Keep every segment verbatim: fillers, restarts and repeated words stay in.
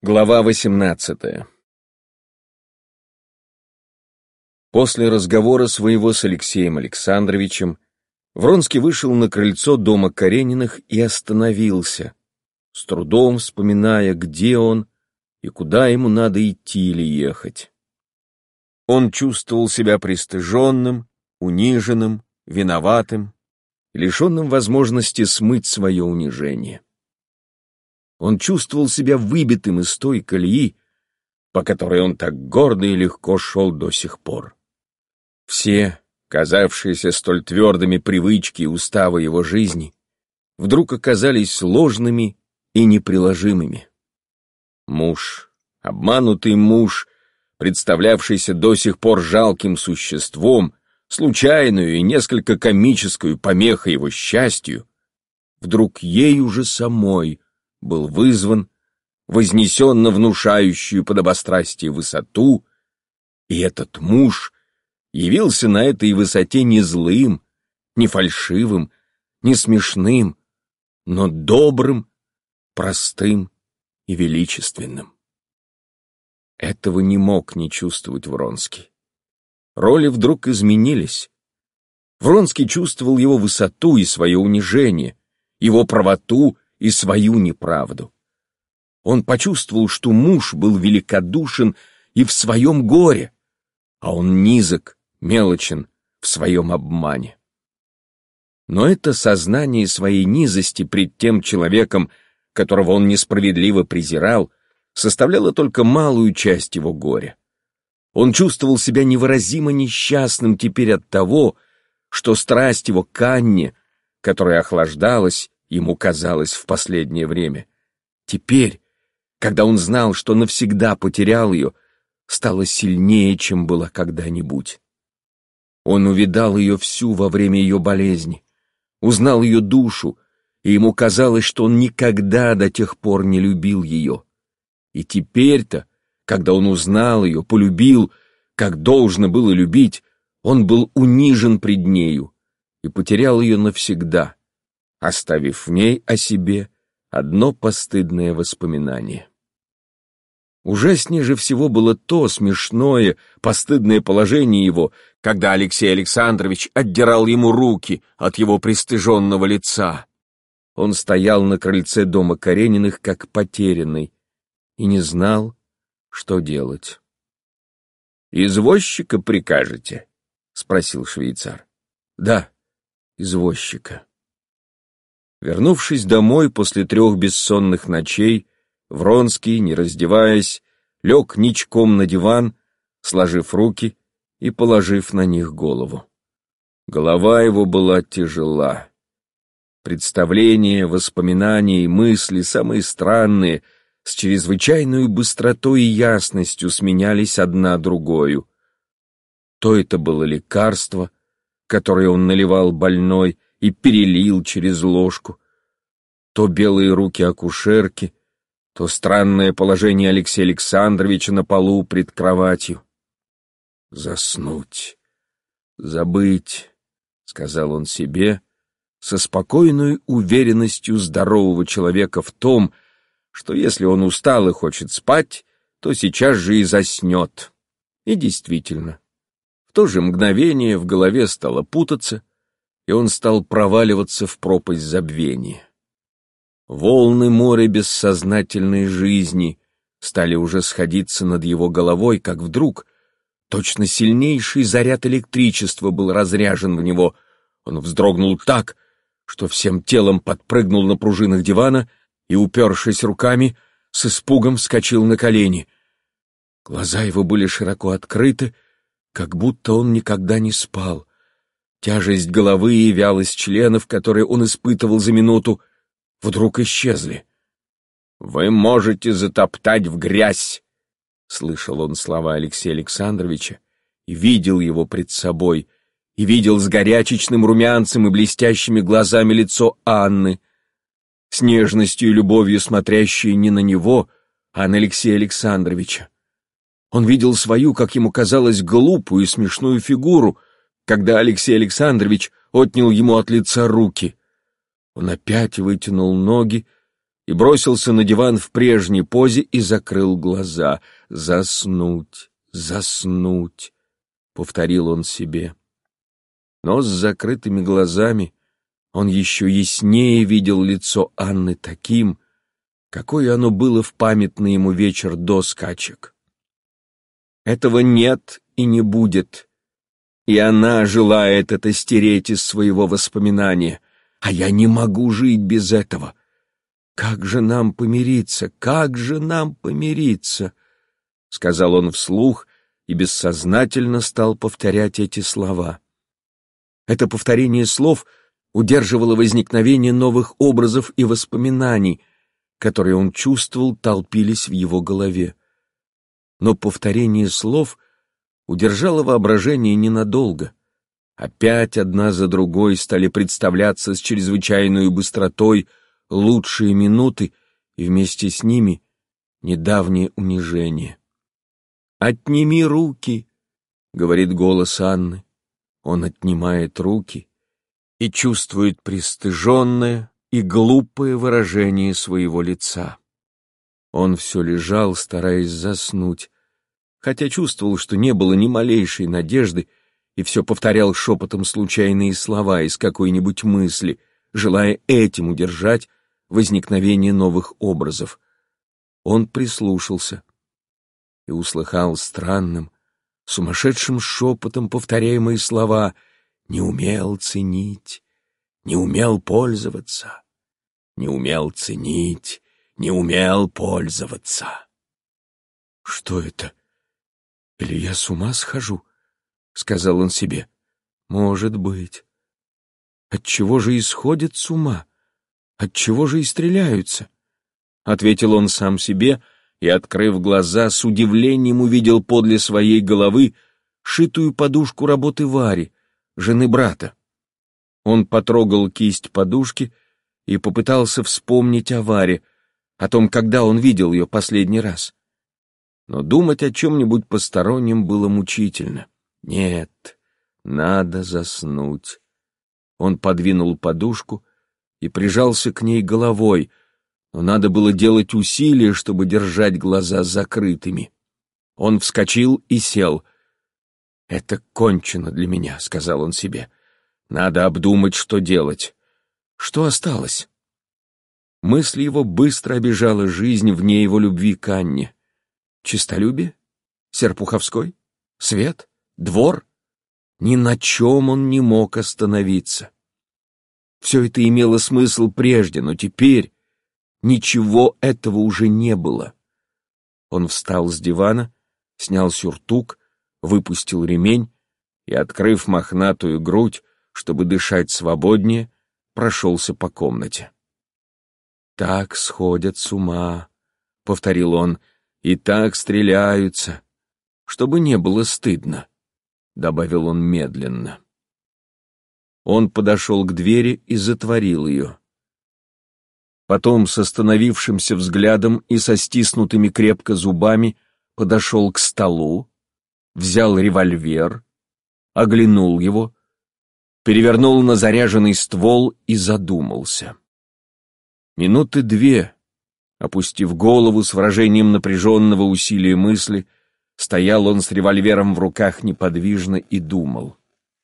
Глава восемнадцатая. После разговора своего с Алексеем Александровичем Вронский вышел на крыльцо дома Карениных и остановился, с трудом вспоминая, где он и куда ему надо идти или ехать. Он чувствовал себя пристыженным, униженным, виноватым и лишенным возможности смыть свое унижение. Он чувствовал себя выбитым из той колеи, по которой он так гордо и легко шел до сих пор. Все, казавшиеся столь твердыми привычки и уставы его жизни, вдруг оказались ложными и неприложимыми. Муж, обманутый муж, представлявшийся до сих пор жалким существом, случайную и несколько комическую помехой его счастью, вдруг ею же самой был вызван, вознесен на внушающую подобострастие высоту, и этот муж явился на этой высоте не злым, не фальшивым, не смешным, но добрым, простым и величественным. Этого не мог не чувствовать Вронский. Роли вдруг изменились. Вронский чувствовал его высоту и свое унижение, его правоту и свою неправду. Он почувствовал, что муж был великодушен и в своем горе, а он низок, мелочен в своем обмане. Но это сознание своей низости пред тем человеком, которого он несправедливо презирал, составляло только малую часть его горя. Он чувствовал себя невыразимо несчастным теперь от того, что страсть его к Анне, которая охлаждалась, ему казалось в последнее время, теперь, когда он знал, что навсегда потерял ее, стала сильнее, чем была когда-нибудь. Он увидал ее всю во время ее болезни, узнал ее душу, и ему казалось, что он никогда до тех пор не любил ее. И теперь-то, когда он узнал ее, полюбил, как должно было любить, он был унижен пред нею и потерял ее навсегда, оставив в ней о себе одно постыдное воспоминание. Ужаснее же всего было то смешное, постыдное положение его, когда Алексей Александрович отдирал ему руки от его пристыженного лица. Он стоял на крыльце дома Карениных как потерянный и не знал, что делать. «Извозчика прикажете?» — спросил швейцар. «Да, извозчика». Вернувшись домой после трех бессонных ночей, Вронский, не раздеваясь, лег ничком на диван, сложив руки и положив на них голову. Голова его была тяжела. Представления, воспоминания и мысли, самые странные, с чрезвычайной быстротой и ясностью сменялись одна другою. То это было лекарство, которое он наливал больной и перелил через ложку, то белые руки акушерки, то странное положение Алексея Александровича на полу пред кроватью. «Заснуть, забыть», — сказал он себе, со спокойной уверенностью здорового человека в том, что если он устал и хочет спать, то сейчас же и заснет. И действительно, в то же мгновение в голове стало путаться, и он стал проваливаться в пропасть забвения. Волны моря бессознательной жизни стали уже сходиться над его головой, как вдруг точно сильнейший заряд электричества был разряжен в него. Он вздрогнул так, что всем телом подпрыгнул на пружинах дивана и, упершись руками, с испугом вскочил на колени. Глаза его были широко открыты, как будто он никогда не спал. Тяжесть головы и вялость членов, которые он испытывал за минуту, вдруг исчезли. «Вы можете затоптать в грязь!» — слышал он слова Алексея Александровича и видел его пред собой, и видел с горячечным румянцем и блестящими глазами лицо Анны, с нежностью и любовью смотрящие не на него, а на Алексея Александровича. Он видел свою, как ему казалось, глупую и смешную фигуру, когда Алексей Александрович отнял ему от лица руки. Он опять вытянул ноги, и бросился на диван в прежней позе и закрыл глаза. «Заснуть, заснуть», — повторил он себе. Но с закрытыми глазами он еще яснее видел лицо Анны таким, какое оно было в памятный ему вечер до скачек. Этого нет и не будет, и она желает это стереть из своего воспоминания, а я не могу жить без этого. Как же нам помириться, как же нам помириться, — сказал он вслух и бессознательно стал повторять эти слова. Это повторение слов удерживало возникновение новых образов и воспоминаний, которые он чувствовал, толпились в его голове. Но повторение слов удержало воображение ненадолго. Опять одна за другой стали представляться с чрезвычайной быстротой лучшие минуты, и вместе с ними недавнее унижение. «Отними руки», — говорит голос Анны. Он отнимает руки и чувствует пристыженное и глупое выражение своего лица. Он все лежал, стараясь заснуть, хотя чувствовал, что не было ни малейшей надежды, и все повторял шепотом случайные слова из какой-нибудь мысли, желая этим удержать возникновение новых образов. Он прислушался и услыхал странным, сумасшедшим шепотом повторяемые слова: «Не умел ценить, не умел пользоваться, не умел ценить, не умел пользоваться». «Что это? Или я с ума схожу?» — сказал он себе. «Может быть. Отчего же исходят с ума? Отчего же и стреляются?» — ответил он сам себе, и, открыв глаза, с удивлением увидел подле своей головы шитую подушку работы Вари, жены брата. Он потрогал кисть подушки и попытался вспомнить о Варе, о том, когда он видел ее последний раз. Но думать о чем-нибудь постороннем было мучительно. Нет, надо заснуть. Он подвинул подушку и прижался к ней головой, но надо было делать усилия, чтобы держать глаза закрытыми. Он вскочил и сел. «Это кончено для меня», — сказал он себе. «Надо обдумать, что делать. Что осталось?» Мысль его быстро обижала жизнь вне его любви к Анне. Честолюбие? Серпуховской? Свет? Двор? Ни на чем он не мог остановиться. Все это имело смысл прежде, но теперь ничего этого уже не было. Он встал с дивана, снял сюртук, выпустил ремень и, открыв мохнатую грудь, чтобы дышать свободнее, прошелся по комнате. «Так сходят с ума», — повторил он, — «и так стреляются, чтобы не было стыдно», — добавил он медленно. Он подошел к двери и затворил ее. Потом с остановившимся взглядом и со стиснутыми крепко зубами подошел к столу, взял револьвер, оглянул его, перевернул на заряженный ствол и задумался. Минуты две, опустив голову с выражением напряженного усилия мысли, стоял он с револьвером в руках неподвижно и думал.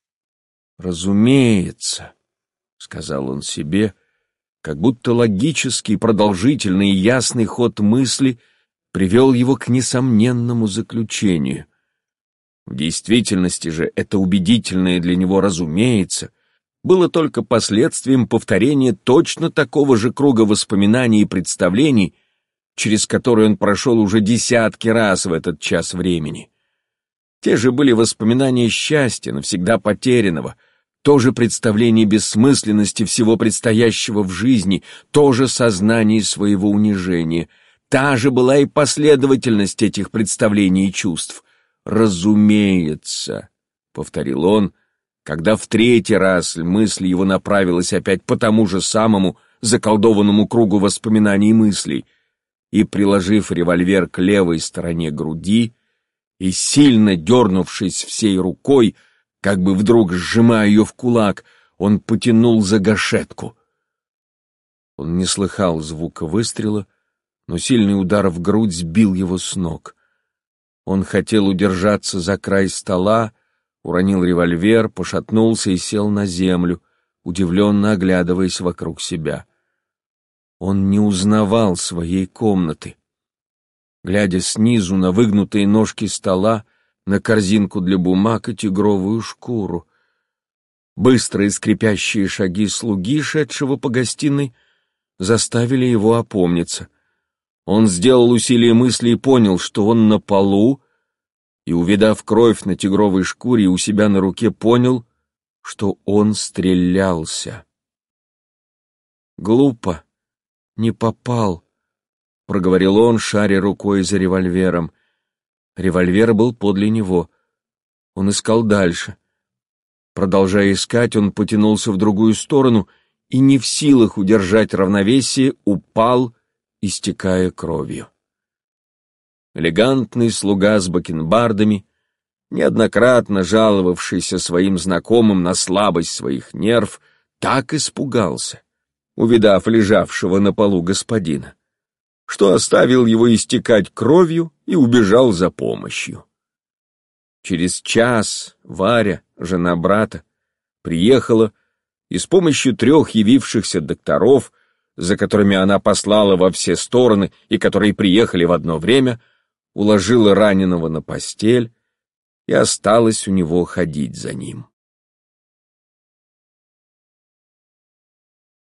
«Разумеется», — сказал он себе, как будто логический, продолжительный и ясный ход мысли привел его к несомненному заключению. В действительности же это убедительное для него «разумеется» было только последствием повторения точно такого же круга воспоминаний и представлений, через который он прошел уже десятки раз в этот час времени. Те же были воспоминания счастья, навсегда потерянного, то же представление бессмысленности всего предстоящего в жизни, то же сознание своего унижения, та же была и последовательность этих представлений и чувств. «Разумеется», — повторил он, когда в третий раз мысль его направилась опять по тому же самому заколдованному кругу воспоминаний и мыслей, и, приложив револьвер к левой стороне груди и сильно дернувшись всей рукой, как бы вдруг сжимая ее в кулак, он потянул за гашетку. Он не слыхал звука выстрела, но сильный удар в грудь сбил его с ног. Он хотел удержаться за край стола, уронил револьвер, пошатнулся и сел на землю, удивленно оглядываясь вокруг себя. Он не узнавал своей комнаты. Глядя снизу на выгнутые ножки стола, на корзинку для бумаг и тигровую шкуру. Быстрые скрипящие шаги слуги, шедшего по гостиной, заставили его опомниться. Он сделал усилие мысли и понял, что он на полу, и, увидав кровь на тигровой шкуре у себя на руке, понял, что он стрелялся. «Глупо, не попал», — проговорил он, шаря рукой за револьвером. Револьвер был подле него. Он искал дальше. Продолжая искать, он потянулся в другую сторону и, не в силах удержать равновесие, упал, истекая кровью. Элегантный слуга с бакенбардами, неоднократно жаловавшийся своим знакомым на слабость своих нерв, так испугался, увидав лежавшего на полу господина, что оставил его истекать кровью и убежал за помощью. Через час Варя, жена брата, приехала и с помощью трех явившихся докторов, за которыми она послала во все стороны и которые приехали в одно время, уложила раненого на постель и осталась у него ходить за ним.